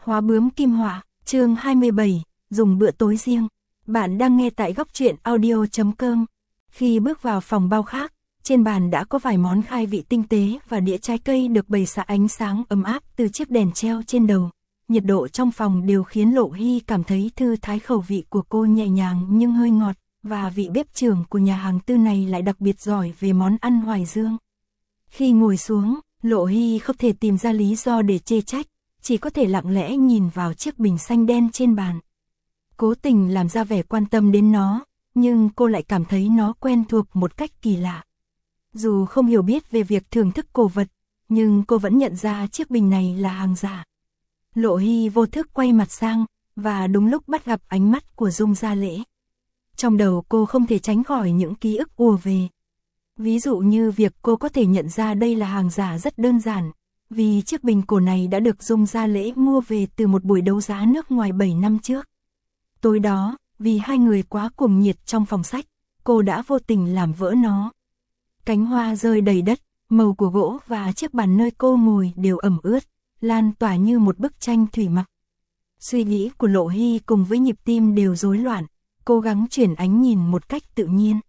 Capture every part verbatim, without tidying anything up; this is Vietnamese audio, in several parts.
Khóa bướm kim họa, chương hai mươi bảy, dùng bữa tối riêng. Bạn đang nghe tại góc truyện audio chấm com. Khi bước vào phòng bao khác, trên bàn đã có vài món khai vị tinh tế và đĩa trái cây được bày xạ ánh sáng ấm áp từ chiếc đèn treo trên đầu. Nhiệt độ trong phòng đều khiến Lộ Hy cảm thấy thư thái, khẩu vị của cô nhẹ nhàng nhưng hơi ngọt, và vị bếp trưởng của nhà hàng tư này lại đặc biệt giỏi về món ăn hoài dương. Khi ngồi xuống, Lộ Hy không thể tìm ra lý do để chê trách, chỉ có thể lặng lẽ nhìn vào chiếc bình xanh đen trên bàn. Cố tình làm ra vẻ quan tâm đến nó, nhưng cô lại cảm thấy nó quen thuộc một cách kỳ lạ. Dù không hiểu biết về việc thưởng thức cổ vật, nhưng cô vẫn nhận ra chiếc bình này là hàng giả. Lộ Hy vô thức quay mặt sang, và đúng lúc bắt gặp ánh mắt của Dung Gia Lễ. Trong đầu cô không thể tránh khỏi những ký ức ùa về. Ví dụ như việc cô có thể nhận ra đây là hàng giả rất đơn giản, vì chiếc bình cổ này đã được Dung Gia Lễ mua về từ một buổi đấu giá nước ngoài bảy năm trước. Tối đó, vì hai người quá cuồng nhiệt trong phòng sách, cô đã vô tình làm vỡ nó. Cánh hoa rơi đầy đất, màu của gỗ và chiếc bàn nơi cô ngồi đều ẩm ướt, lan tỏa như một bức tranh thủy mặc. Suy nghĩ của Lộ Hy cùng với nhịp tim đều rối loạn, cố gắng chuyển ánh nhìn một cách tự nhiên.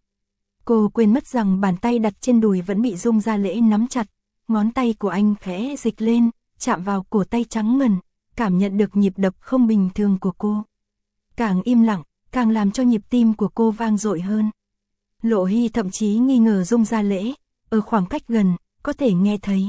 Cô quên mất rằng bàn tay đặt trên đùi vẫn bị Dung Gia Lễ nắm chặt, ngón tay của anh khẽ dịch lên, chạm vào cổ tay trắng ngần, cảm nhận được nhịp đập không bình thường của cô. Càng im lặng, càng làm cho nhịp tim của cô vang dội hơn. Lộ Hy thậm chí nghi ngờ Dung Gia Lễ, ở khoảng cách gần, có thể nghe thấy.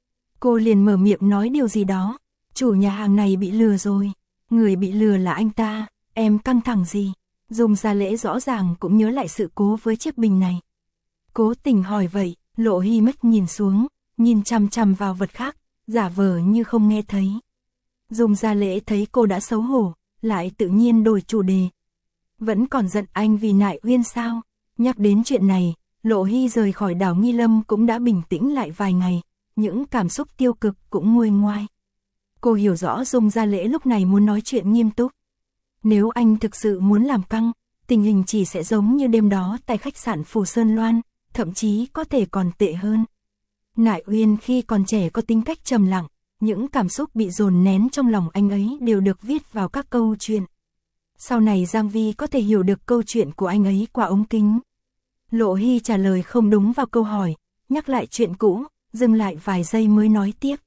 Cô liền mở miệng nói điều gì đó, chủ nhà hàng này bị lừa rồi, người bị lừa là anh ta, em căng thẳng gì? Dung Gia Lễ rõ ràng cũng nhớ lại sự cố với chiếc bình này. Cố tình hỏi vậy, Lộ Hy mất nhìn xuống, nhìn chằm chằm vào vật khác, giả vờ như không nghe thấy. Dung Gia Lễ thấy cô đã xấu hổ, lại tự nhiên đổi chủ đề. Vẫn còn giận anh vì Nại Uyên sao? Nhắc đến chuyện này, Lộ Hy rời khỏi đảo Nghi Lâm cũng đã bình tĩnh lại vài ngày, những cảm xúc tiêu cực cũng nguôi ngoai. Cô hiểu rõ Dung Gia Lễ lúc này muốn nói chuyện nghiêm túc. Nếu anh thực sự muốn làm căng, tình hình chỉ sẽ giống như đêm đó tại khách sạn Phù Sơn Loan, thậm chí có thể còn tệ hơn. Nại Uyên khi còn trẻ có tính cách trầm lặng, những cảm xúc bị dồn nén trong lòng anh ấy đều được viết vào các câu chuyện. Sau này Giang Vi có thể hiểu được câu chuyện của anh ấy qua ống kính. Lộ Hy trả lời không đúng vào câu hỏi, nhắc lại chuyện cũ, dừng lại vài giây mới nói tiếp.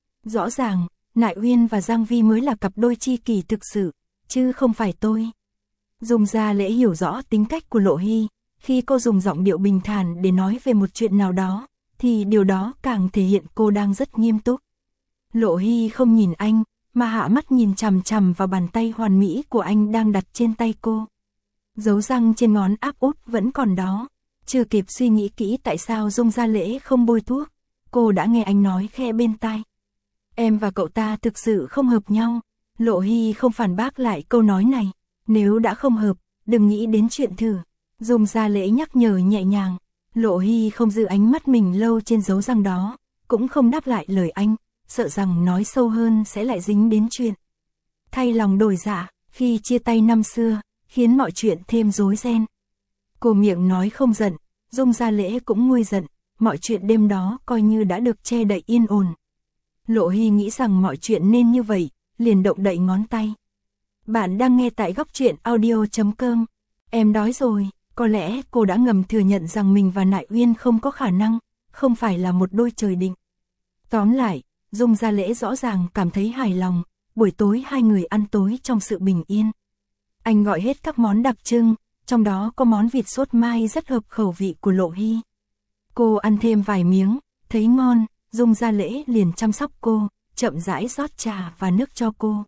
Rõ ràng, Nại Uyên và Giang Vi mới là cặp đôi tri kỷ thực sự, chứ không phải tôi. Dung Gia Lễ hiểu rõ tính cách của Lộ Hy, khi cô dùng giọng điệu bình thản để nói về một chuyện nào đó, thì điều đó càng thể hiện cô đang rất nghiêm túc. Lộ Hy không nhìn anh, mà hạ mắt nhìn chằm chằm vào bàn tay hoàn mỹ của anh đang đặt trên tay cô. Dấu răng trên ngón áp út vẫn còn đó. Chưa kịp suy nghĩ kỹ tại sao Dung Gia Lễ không bôi thuốc, cô đã nghe anh nói khẽ bên tai. Em và cậu ta thực sự không hợp nhau. Lộ Hy không phản bác lại câu nói này. Nếu đã không hợp, đừng nghĩ đến chuyện thử. Dung Gia Lễ nhắc nhở nhẹ nhàng. Lộ Hy không giữ ánh mắt mình lâu trên dấu răng đó, cũng không đáp lại lời anh, sợ rằng nói sâu hơn sẽ lại dính đến chuyện. Thay lòng đổi dạ, khi chia tay năm xưa, khiến mọi chuyện thêm rối ren. Cô miệng nói không giận, Dung Gia Lễ cũng nguôi giận, mọi chuyện đêm đó coi như đã được che đậy yên ổn. Lộ Hy nghĩ rằng mọi chuyện nên như vậy, liền động đậy ngón tay. Bạn đang nghe tại góc truyện audio chấm com. Em đói rồi, có lẽ cô đã ngầm thừa nhận rằng mình và Nại Uyên không có khả năng, không phải là một đôi trời định. Tóm lại, Dung Gia Lễ rõ ràng cảm thấy hài lòng, buổi tối hai người ăn tối trong sự bình yên. Anh gọi hết các món đặc trưng, trong đó có món vịt sốt mai rất hợp khẩu vị của Lộ Hy. Cô ăn thêm vài miếng, thấy ngon, Dung Gia Lễ liền chăm sóc cô, chậm rãi rót trà và nước cho cô.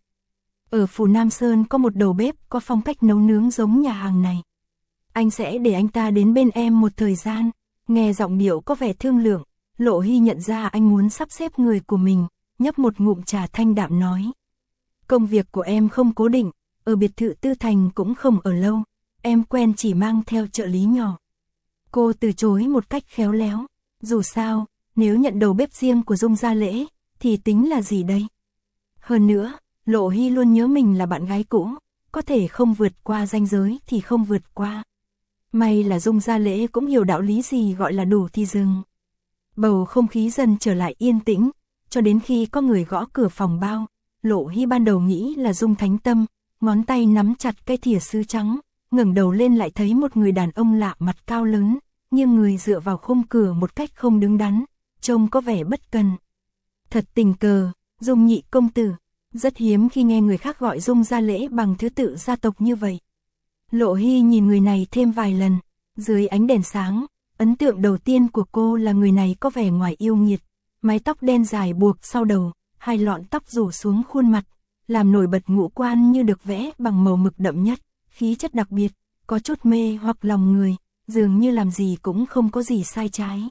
Ở Phù Nam Sơn có một đầu bếp có phong cách nấu nướng giống nhà hàng này. Anh sẽ để anh ta đến bên em một thời gian. Nghe giọng điệu có vẻ thương lượng, Lộ Hy nhận ra anh muốn sắp xếp người của mình, nhấp một ngụm trà thanh đạm nói. Công việc của em không cố định, ở biệt thự Tư Thành cũng không ở lâu, em quen chỉ mang theo trợ lý nhỏ. Cô từ chối một cách khéo léo, dù sao, nếu nhận đầu bếp riêng của Dung Gia Lễ, thì tính là gì đây? Hơn nữa, Lộ Hy luôn nhớ mình là bạn gái cũ, có thể không vượt qua ranh giới thì không vượt qua. May là Dung Gia Lễ cũng hiểu đạo lý gì gọi là đủ thì dừng. Bầu không khí dần trở lại yên tĩnh, cho đến khi có người gõ cửa phòng bao. Lộ Hy ban đầu nghĩ là Dung Thánh Tâm, ngón tay nắm chặt cái thìa sứ trắng, ngẩng đầu lên lại thấy một người đàn ông lạ mặt cao lớn, nghiêng người dựa vào khung cửa một cách không đứng đắn, trông có vẻ bất cần. Thật tình cờ, Dung nhị công tử, rất hiếm khi nghe người khác gọi Dung gia lễ bằng thứ tự gia tộc như vậy. Lộ Hy nhìn người này thêm vài lần, dưới ánh đèn sáng, ấn tượng đầu tiên của cô là người này có vẻ ngoài yêu nghiệt, mái tóc đen dài buộc sau đầu, hai lọn tóc rủ xuống khuôn mặt, làm nổi bật ngũ quan như được vẽ bằng màu mực đậm nhất, khí chất đặc biệt, có chút mê hoặc lòng người, dường như làm gì cũng không có gì sai trái.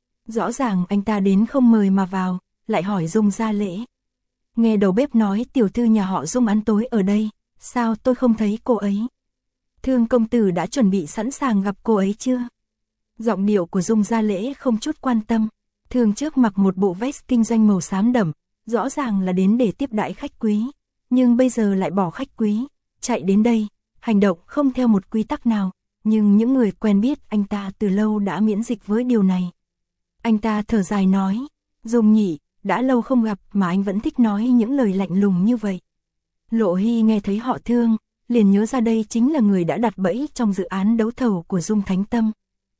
Rõ ràng anh ta đến không mời mà vào, lại hỏi Dung gia lễ. Nghe đầu bếp nói tiểu thư nhà họ Dung ăn tối ở đây, sao tôi không thấy cô ấy? Thương công tử đã chuẩn bị sẵn sàng gặp cô ấy chưa? Giọng điệu của Dung gia lễ không chút quan tâm. Thương trước mặc một bộ vest kinh doanh màu xám đậm, rõ ràng là đến để tiếp đãi khách quý, nhưng bây giờ lại bỏ khách quý, chạy đến đây, hành động không theo một quy tắc nào, nhưng những người quen biết anh ta từ lâu đã miễn dịch với điều này. Anh ta thở dài nói, Dung nhị, đã lâu không gặp mà anh vẫn thích nói những lời lạnh lùng như vậy. Lộ Hy nghe thấy họ Thương, liền nhớ ra đây chính là người đã đặt bẫy trong dự án đấu thầu của Dung Thánh Tâm.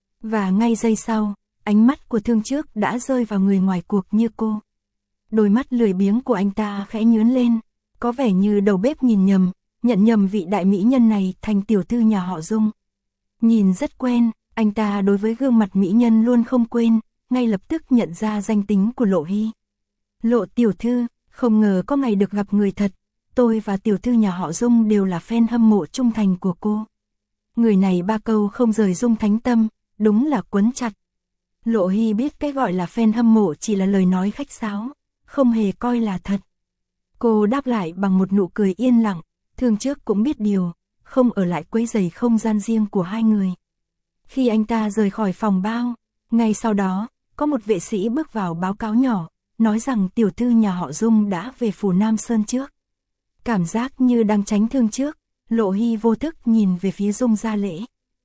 Và ngay giây sau, ánh mắt của Thương trước đã rơi vào người ngoài cuộc như cô. Đôi mắt lười biếng của anh ta khẽ nhướng lên, có vẻ như đầu bếp nhìn nhầm, nhận nhầm vị đại mỹ nhân này thành tiểu thư nhà họ Dung. Nhìn rất quen, anh ta đối với gương mặt mỹ nhân luôn không quên, ngay lập tức nhận ra danh tính của Lộ Hy. Lộ tiểu thư, không ngờ có ngày được gặp người thật, tôi và tiểu thư nhà họ Dung đều là fan hâm mộ trung thành của cô. Người này ba câu không rời Dung Thánh Tâm, đúng là quấn chặt. Lộ Hy biết cái gọi là fan hâm mộ chỉ là lời nói khách sáo, không hề coi là thật. Cô đáp lại bằng một nụ cười yên lặng, Thương trước cũng biết điều, không ở lại quấy rầy không gian riêng của hai người. Khi anh ta rời khỏi phòng bao, ngay sau đó, có một vệ sĩ bước vào báo cáo nhỏ, nói rằng tiểu thư nhà họ Dung đã về phủ Nam Sơn trước. Cảm giác như đang tránh Thương trước, Lộ Hy vô thức nhìn về phía Dung gia lễ.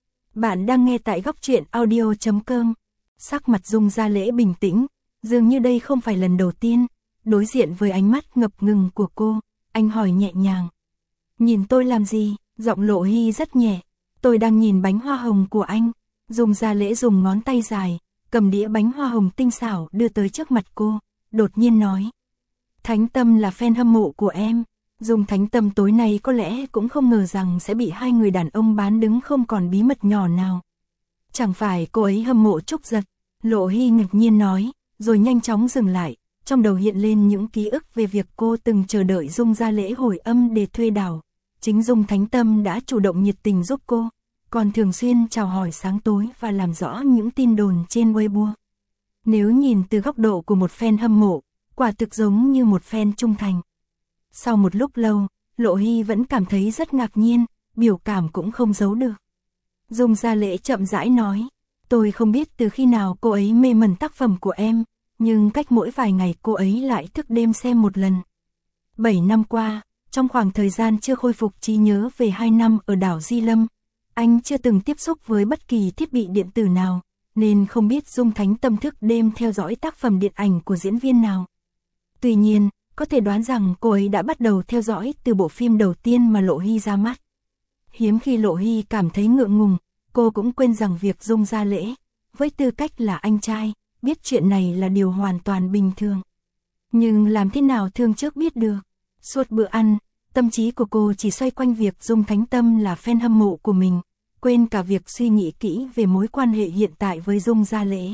Bạn đang nghe tại góc truyện audio chấm com. Sắc mặt Dung gia lễ bình tĩnh, dường như đây không phải lần đầu tiên, đối diện với ánh mắt ngập ngừng của cô, anh hỏi nhẹ nhàng. Nhìn tôi làm gì? Giọng Lộ Hy rất nhẹ. Tôi đang nhìn bánh hoa hồng của anh. Dung gia lễ dùng ngón tay dài, cầm đĩa bánh hoa hồng tinh xảo đưa tới trước mặt cô, đột nhiên nói. Thánh Tâm là fan hâm mộ của em. Dung Thánh Tâm tối nay có lẽ cũng không ngờ rằng sẽ bị hai người đàn ông bán đứng không còn bí mật nhỏ nào. Chẳng phải cô ấy hâm mộ Trúc Giật? Lộ Hy ngạc nhiên nói, rồi nhanh chóng dừng lại, trong đầu hiện lên những ký ức về việc cô từng chờ đợi Dung gia lễ hồi âm để thuê đảo. Chính Dung Thánh Tâm đã chủ động nhiệt tình giúp cô, còn thường xuyên chào hỏi sáng tối và làm rõ những tin đồn trên Weibo. Nếu nhìn từ góc độ của một fan hâm mộ, quả thực giống như một fan trung thành. Sau một lúc lâu, Lộ Hy vẫn cảm thấy rất ngạc nhiên, biểu cảm cũng không giấu được. Dung gia lễ chậm rãi nói, tôi không biết từ khi nào cô ấy mê mẩn tác phẩm của em, nhưng cách mỗi vài ngày cô ấy lại thức đêm xem một lần. Bảy năm qua, trong khoảng thời gian chưa khôi phục trí nhớ về hai năm ở đảo Di Lâm, anh chưa từng tiếp xúc với bất kỳ thiết bị điện tử nào, nên không biết Dung Thánh Tâm thức đêm theo dõi tác phẩm điện ảnh của diễn viên nào. Tuy nhiên, có thể đoán rằng cô ấy đã bắt đầu theo dõi từ bộ phim đầu tiên mà Lộ Hy ra mắt. Hiếm khi Lộ Hy cảm thấy ngượng ngùng, cô cũng quên rằng việc Dung gia lễ, với tư cách là anh trai, biết chuyện này là điều hoàn toàn bình thường. Nhưng làm thế nào Thương trước biết được? Suốt bữa ăn, tâm trí của cô chỉ xoay quanh việc Dung Thánh Tâm là fan hâm mộ của mình, quên cả việc suy nghĩ kỹ về mối quan hệ hiện tại với Dung gia lễ.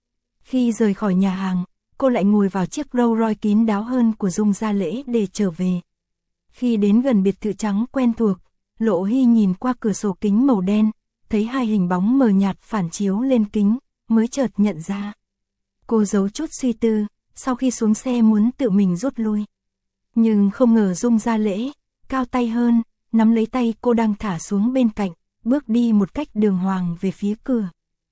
Khi rời khỏi nhà hàng, cô lại ngồi vào chiếc Rolls Royce kín đáo hơn của Dung gia lễ để trở về. Khi đến gần biệt thự trắng quen thuộc, Lộ Hy nhìn qua cửa sổ kính màu đen, thấy hai hình bóng mờ nhạt phản chiếu lên kính, mới chợt nhận ra. Cô giấu chút suy tư, sau khi xuống xe muốn tự mình rút lui. Nhưng không ngờ Dung gia lễ, cao tay hơn, nắm lấy tay cô đang thả xuống bên cạnh, bước đi một cách đường hoàng về phía cửa.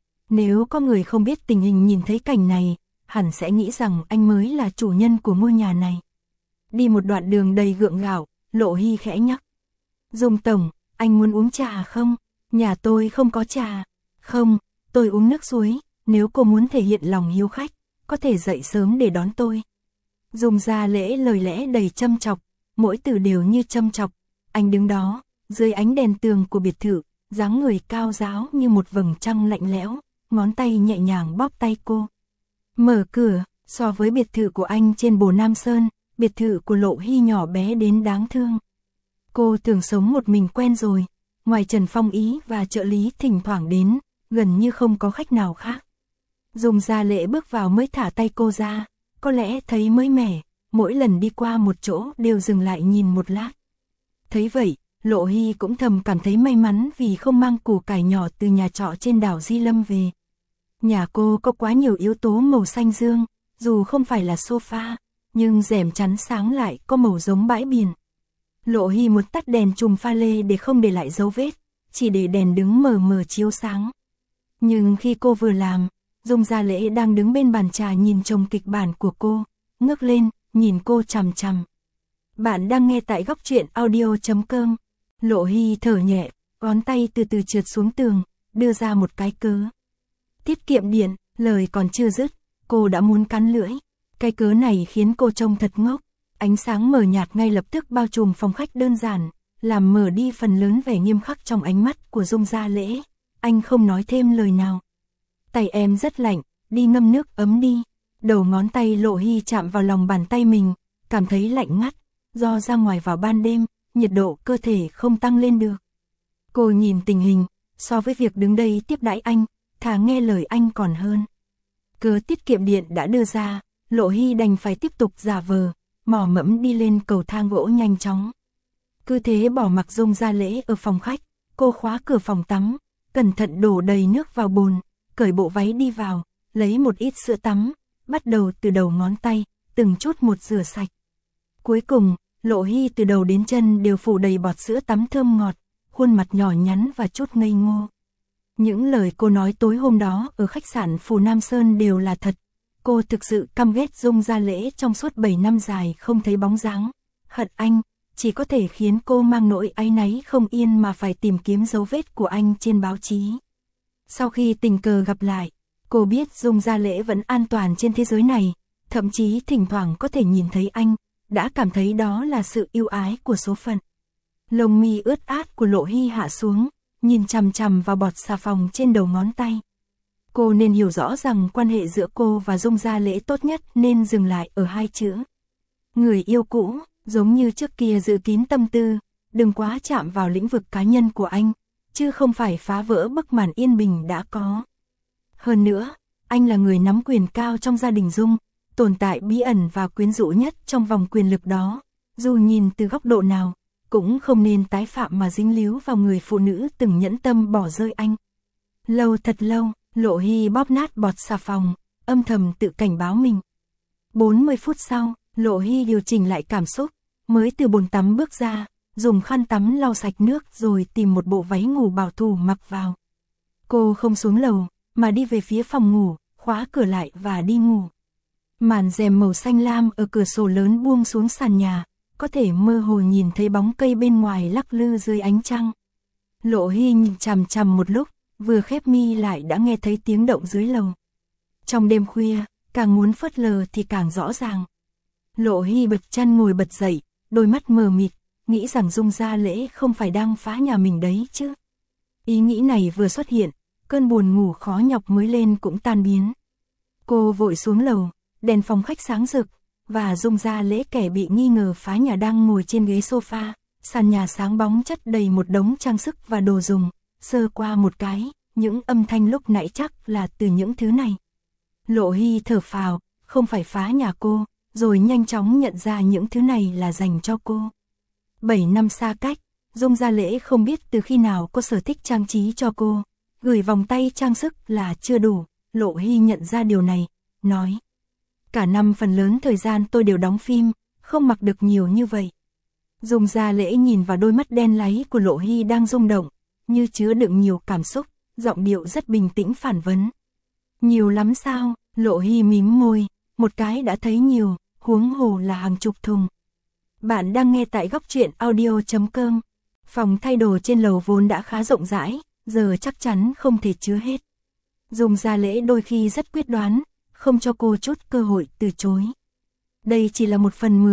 Nếu có người không biết tình hình nhìn thấy cảnh này, hẳn sẽ nghĩ rằng anh mới là chủ nhân của ngôi nhà này. Đi một đoạn đường đầy gượng gạo, Lộ Hy khẽ nhắc. Dung tổng, anh muốn uống trà không? Nhà tôi không có trà. Không, tôi uống nước suối, nếu cô muốn thể hiện lòng hiếu khách, có thể dậy sớm để đón tôi. Dung gia lễ lời lẽ đầy châm chọc, mỗi từ đều như châm chọc. Anh đứng đó, dưới ánh đèn tường của biệt thự, dáng người cao ráo như một vầng trăng lạnh lẽo, ngón tay nhẹ nhàng bóp tay cô. Mở cửa, so với biệt thự của anh trên Bồ Nam Sơn, biệt thự của Lộ Hy nhỏ bé đến đáng thương. Cô tưởng sống một mình quen rồi, ngoài Trần Phong Ý và trợ lý thỉnh thoảng đến, gần như không có khách nào khác. Dung Gia Lễ bước vào mới thả tay cô ra, có lẽ thấy mới mẻ, mỗi lần đi qua một chỗ đều dừng lại nhìn một lát. Thấy vậy, Lộ Hy cũng thầm cảm thấy may mắn vì không mang củ cải nhỏ từ nhà trọ trên đảo Di Lâm về. Nhà cô có quá nhiều yếu tố màu xanh dương, dù không phải là sofa, nhưng rèm chắn sáng lại có màu giống bãi biển. Lộ Hy muốn tắt đèn chùm pha lê để không để lại dấu vết, chỉ để đèn đứng mờ mờ chiếu sáng. Nhưng khi cô vừa làm, Dung Gia Lễ đang đứng bên bàn trà nhìn chồng kịch bản của cô, ngước lên, nhìn cô chằm chằm. Bạn đang nghe tại góc truyện audio chấm com. Lộ Hy thở nhẹ, ngón tay từ từ trượt xuống tường, đưa ra một cái cớ. Tiết kiệm điện, lời còn chưa dứt, cô đã muốn cắn lưỡi. Cái cớ này khiến cô trông thật ngốc. Ánh sáng mờ nhạt ngay lập tức bao trùm phòng khách đơn giản, làm mờ đi phần lớn vẻ nghiêm khắc trong ánh mắt của Dung Gia Lễ. Anh không nói thêm lời nào. Tay em rất lạnh, đi ngâm nước ấm đi. Đầu ngón tay Lộ Hy chạm vào lòng bàn tay mình, cảm thấy lạnh ngắt. Do ra ngoài vào ban đêm, nhiệt độ cơ thể không tăng lên được. Cô nhìn tình hình, so với việc đứng đây tiếp đãi anh, thà nghe lời anh còn hơn. Cớ tiết kiệm điện đã đưa ra, Lộ Hy đành phải tiếp tục giả vờ, mò mẫm đi lên cầu thang gỗ nhanh chóng. Cứ thế bỏ mặc Dung Gia Lễ ở phòng khách, cô khóa cửa phòng tắm, cẩn thận đổ đầy nước vào bồn, cởi bộ váy đi vào, lấy một ít sữa tắm, bắt đầu từ đầu ngón tay, từng chút một rửa sạch. Cuối cùng, Lộ Hy từ đầu đến chân đều phủ đầy bọt sữa tắm thơm ngọt, khuôn mặt nhỏ nhắn và chút ngây ngô. Những lời cô nói tối hôm đó ở khách sạn Phù Nam Sơn đều là thật. Cô thực sự căm ghét Dung Gia Lễ trong suốt bảy năm dài không thấy bóng dáng. Hận anh, chỉ có thể khiến cô mang nỗi áy náy không yên mà phải tìm kiếm dấu vết của anh trên báo chí. Sau khi tình cờ gặp lại, cô biết Dung Gia Lễ vẫn an toàn trên thế giới này, thậm chí thỉnh thoảng có thể nhìn thấy anh, đã cảm thấy đó là sự ưu ái của số phận. Lông mi ướt át của Lộ Hy hạ xuống, nhìn chằm chằm vào bọt xà phòng trên đầu ngón tay. Cô nên hiểu rõ rằng quan hệ giữa cô và Dung Gia Lễ tốt nhất nên dừng lại ở hai chữ. Người yêu cũ, giống như trước kia giữ kín tâm tư, đừng quá chạm vào lĩnh vực cá nhân của anh, chứ không phải phá vỡ bức màn yên bình đã có. Hơn nữa, anh là người nắm quyền cao trong gia đình Dung, tồn tại bí ẩn và quyến rũ nhất trong vòng quyền lực đó, dù nhìn từ góc độ nào, cũng không nên tái phạm mà dính líu vào người phụ nữ từng nhẫn tâm bỏ rơi anh. Lâu thật lâu, Lộ Hy bóp nát bọt xà phòng, âm thầm tự cảnh báo mình. bốn mươi phút sau, Lộ Hy điều chỉnh lại cảm xúc, mới từ bồn tắm bước ra, dùng khăn tắm lau sạch nước rồi tìm một bộ váy ngủ bảo thủ mặc vào. Cô không xuống lầu, mà đi về phía phòng ngủ, khóa cửa lại và đi ngủ. Màn rèm màu xanh lam ở cửa sổ lớn buông xuống sàn nhà, có thể mơ hồ nhìn thấy bóng cây bên ngoài lắc lư dưới ánh trăng. Lộ Hy nhìn chằm chằm một lúc, vừa khép mi lại đã nghe thấy tiếng động dưới lầu. Trong đêm khuya, càng muốn phớt lờ thì càng rõ ràng. Lộ Hy bật chăn ngồi bật dậy, đôi mắt mờ mịt, nghĩ rằng Dung Gia Lễ không phải đang phá nhà mình đấy chứ. Ý nghĩ này vừa xuất hiện, cơn buồn ngủ khó nhọc mới lên cũng tan biến. Cô vội xuống lầu, đèn phòng khách sáng rực, và Dung Gia Lễ kẻ bị nghi ngờ phá nhà đang ngồi trên ghế sofa, sàn nhà sáng bóng chất đầy một đống trang sức và đồ dùng, sơ qua một cái, những âm thanh lúc nãy chắc là từ những thứ này. Lộ Hy thở phào, không phải phá nhà cô, rồi nhanh chóng nhận ra những thứ này là dành cho cô. Bảy năm xa cách, Dung Gia Lễ không biết từ khi nào có sở thích trang trí cho cô, gửi vòng tay trang sức là chưa đủ, Lộ Hy nhận ra điều này, nói. Cả năm phần lớn thời gian tôi đều đóng phim, không mặc được nhiều như vậy. Dung Gia Lễ nhìn vào đôi mắt đen láy của Lộ Hy đang rung động, như chứa đựng nhiều cảm xúc, giọng điệu rất bình tĩnh phản vấn. Nhiều lắm sao? Lộ Hy mím môi, một cái đã thấy nhiều, huống hồ là hàng chục thùng. Bạn đang nghe tại góc truyện audio chấm com. Phòng thay đồ trên lầu vốn đã khá rộng rãi, giờ chắc chắn không thể chứa hết. Dung Gia Lễ đôi khi rất quyết đoán, không cho cô chút cơ hội từ chối. Đây chỉ là một phần mười,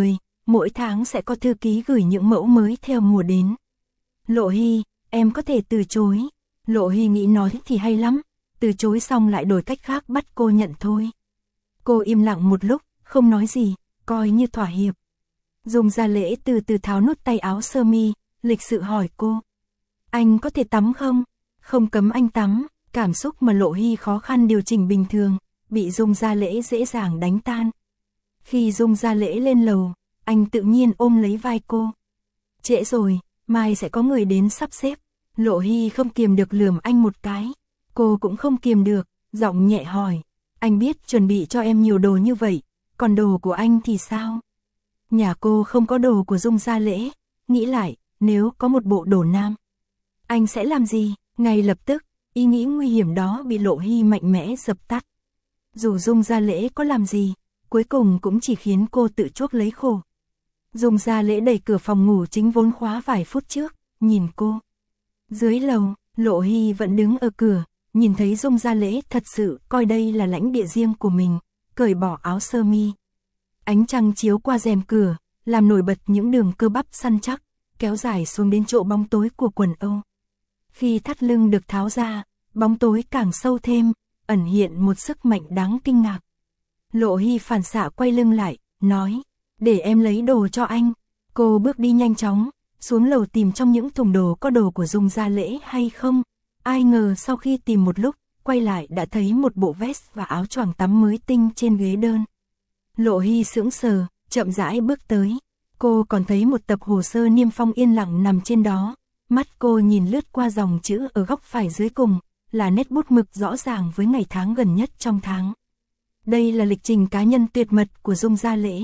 mỗi tháng sẽ có thư ký gửi những mẫu mới theo mùa đến. Lộ Hy, em có thể từ chối. Lộ Hy nghĩ nói thì hay lắm, từ chối xong lại đổi cách khác bắt cô nhận thôi. Cô im lặng một lúc, không nói gì, coi như thỏa hiệp. Dung Gia Lễ từ từ tháo nút tay áo sơ mi, lịch sự hỏi cô. Anh có thể tắm không? Không cấm anh tắm, cảm xúc mà Lộ Hy khó khăn điều chỉnh bình thường, bị Dung Gia Lễ dễ dàng đánh tan. Khi Dung Gia Lễ lên lầu, anh tự nhiên ôm lấy vai cô. Trễ rồi, mai sẽ có người đến sắp xếp. Lộ Hy không kiềm được lườm anh một cái. Cô cũng không kiềm được, giọng nhẹ hỏi. Anh biết chuẩn bị cho em nhiều đồ như vậy, còn đồ của anh thì sao? Nhà cô không có đồ của Dung Gia Lễ. Nghĩ lại, nếu có một bộ đồ nam, anh sẽ làm gì? Ngay lập tức, ý nghĩ nguy hiểm đó bị Lộ Hy mạnh mẽ dập tắt. Dù Dung Gia Lễ có làm gì, cuối cùng cũng chỉ khiến cô tự chuốc lấy khổ. Dung Gia Lễ đẩy cửa phòng ngủ chính vốn khóa vài phút trước, nhìn cô. Dưới lầu, Lộ Hy vẫn đứng ở cửa, nhìn thấy Dung Gia Lễ thật sự coi đây là lãnh địa riêng của mình, cởi bỏ áo sơ mi. Ánh trăng chiếu qua rèm cửa, làm nổi bật những đường cơ bắp săn chắc, kéo dài xuống đến chỗ bóng tối của quần âu. Khi thắt lưng được tháo ra, bóng tối càng sâu thêm, ẩn hiện một sức mạnh đáng kinh ngạc. Lộ Hy phản xạ quay lưng lại, nói, để em lấy đồ cho anh. Cô bước đi nhanh chóng, xuống lầu tìm trong những thùng đồ có đồ của Dung Gia Lễ hay không. Ai ngờ sau khi tìm một lúc, quay lại đã thấy một bộ vest và áo choàng tắm mới tinh trên ghế đơn. Lộ Hy sững sờ, chậm rãi bước tới. Cô còn thấy một tập hồ sơ niêm phong yên lặng nằm trên đó. Mắt cô nhìn lướt qua dòng chữ ở góc phải dưới cùng, là nét bút mực rõ ràng với ngày tháng gần nhất trong tháng. Đây là lịch trình cá nhân tuyệt mật của Dung Gia Lễ.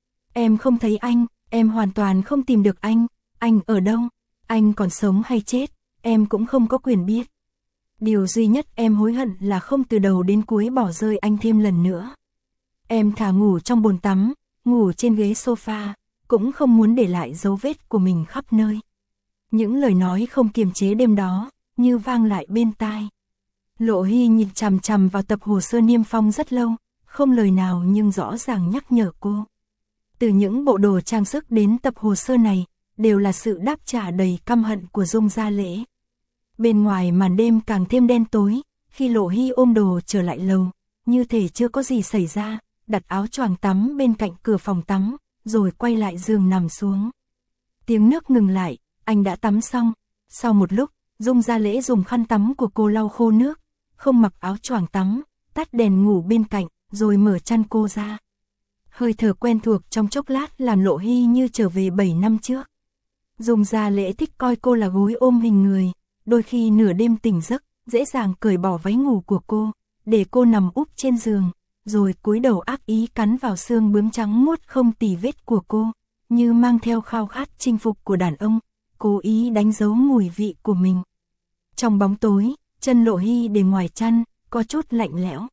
Em không thấy anh, em hoàn toàn không tìm được anh. Anh ở đâu? Anh còn sống hay chết? Em cũng không có quyền biết. Điều duy nhất em hối hận là không từ đầu đến cuối bỏ rơi anh thêm lần nữa. Em thà ngủ trong bồn tắm, ngủ trên ghế sofa, cũng không muốn để lại dấu vết của mình khắp nơi. Những lời nói không kiềm chế đêm đó, như vang lại bên tai. Lộ Hy nhìn chằm chằm vào tập hồ sơ niêm phong rất lâu, không lời nào nhưng rõ ràng nhắc nhở cô. Từ những bộ đồ trang sức đến tập hồ sơ này, đều là sự đáp trả đầy căm hận của Dung Gia Lễ. Bên ngoài màn đêm càng thêm đen tối, khi Lộ Hy ôm đồ trở lại lầu, như thể chưa có gì xảy ra, đặt áo choàng tắm bên cạnh cửa phòng tắm, rồi quay lại giường nằm xuống. Tiếng nước ngừng lại, anh đã tắm xong. Sau một lúc, Dung Gia Lễ dùng khăn tắm của cô lau khô nước, không mặc áo choàng tắm, tắt đèn ngủ bên cạnh, rồi mở chăn cô ra. Hơi thở quen thuộc trong chốc lát làm Lộ Hy như trở về bảy năm trước. Dung Gia Lễ thích coi cô là gối ôm hình người, đôi khi nửa đêm tỉnh giấc, dễ dàng cởi bỏ váy ngủ của cô, để cô nằm úp trên giường, rồi cúi đầu ác ý cắn vào xương bướm trắng muốt không tì vết của cô, như mang theo khao khát chinh phục của đàn ông, cố ý đánh dấu mùi vị của mình. Trong bóng tối, chân Lộ Hy để ngoài chăn, có chút lạnh lẽo.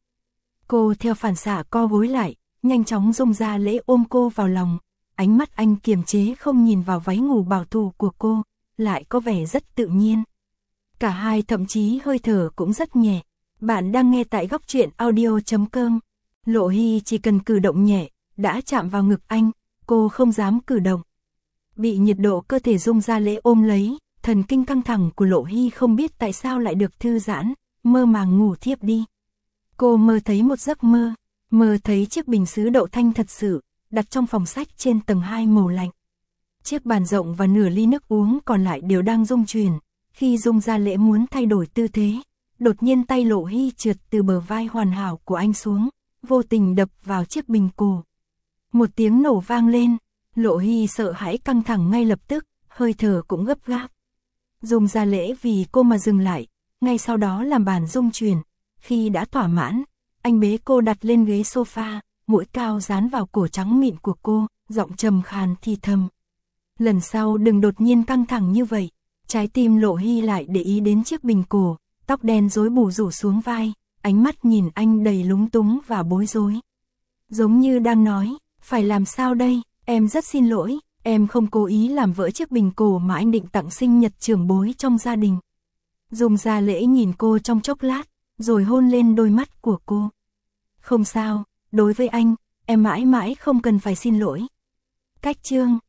Cô theo phản xạ co gối lại, nhanh chóng Dung Gia Lễ ôm cô vào lòng, ánh mắt anh kiềm chế không nhìn vào váy ngủ bảo thủ của cô, lại có vẻ rất tự nhiên. Cả hai thậm chí hơi thở cũng rất nhẹ. Bạn đang nghe tại góc truyện audio chấm com. Lộ Hy chỉ cần cử động nhẹ, đã chạm vào ngực anh, cô không dám cử động. Bị nhiệt độ cơ thể Dung Gia Lễ ôm lấy, thần kinh căng thẳng của Lộ Hy không biết tại sao lại được thư giãn, mơ màng ngủ thiếp đi. Cô mơ thấy một giấc mơ, mơ thấy chiếc bình sứ đậu thanh thật sự, đặt trong phòng sách trên tầng hai màu lạnh. Chiếc bàn rộng và nửa ly nước uống còn lại đều đang rung chuyển. Khi Dung Gia Lễ muốn thay đổi tư thế, đột nhiên tay Lộ Hy trượt từ bờ vai hoàn hảo của anh xuống, vô tình đập vào chiếc bình cổ. Một tiếng nổ vang lên, Lộ Hy sợ hãi căng thẳng ngay lập tức, hơi thở cũng gấp gáp. Dung Gia Lễ vì cô mà dừng lại, ngay sau đó làm bàn rung chuyển. Khi đã thỏa mãn, anh bế cô đặt lên ghế sofa, mũi cao dán vào cổ trắng mịn của cô, giọng trầm khàn thì thầm. Lần sau đừng đột nhiên căng thẳng như vậy. Trái tim Lộ Hy lại để ý đến chiếc bình cổ, tóc đen rối bù rủ xuống vai, ánh mắt nhìn anh đầy lúng túng và bối rối. Giống như đang nói, phải làm sao đây, em rất xin lỗi, em không cố ý làm vỡ chiếc bình cổ mà anh định tặng sinh nhật trưởng bối trong gia đình. Dung Gia Lễ nhìn cô trong chốc lát, rồi hôn lên đôi mắt của cô. Không sao, đối với anh, em mãi mãi không cần phải xin lỗi. Cách chương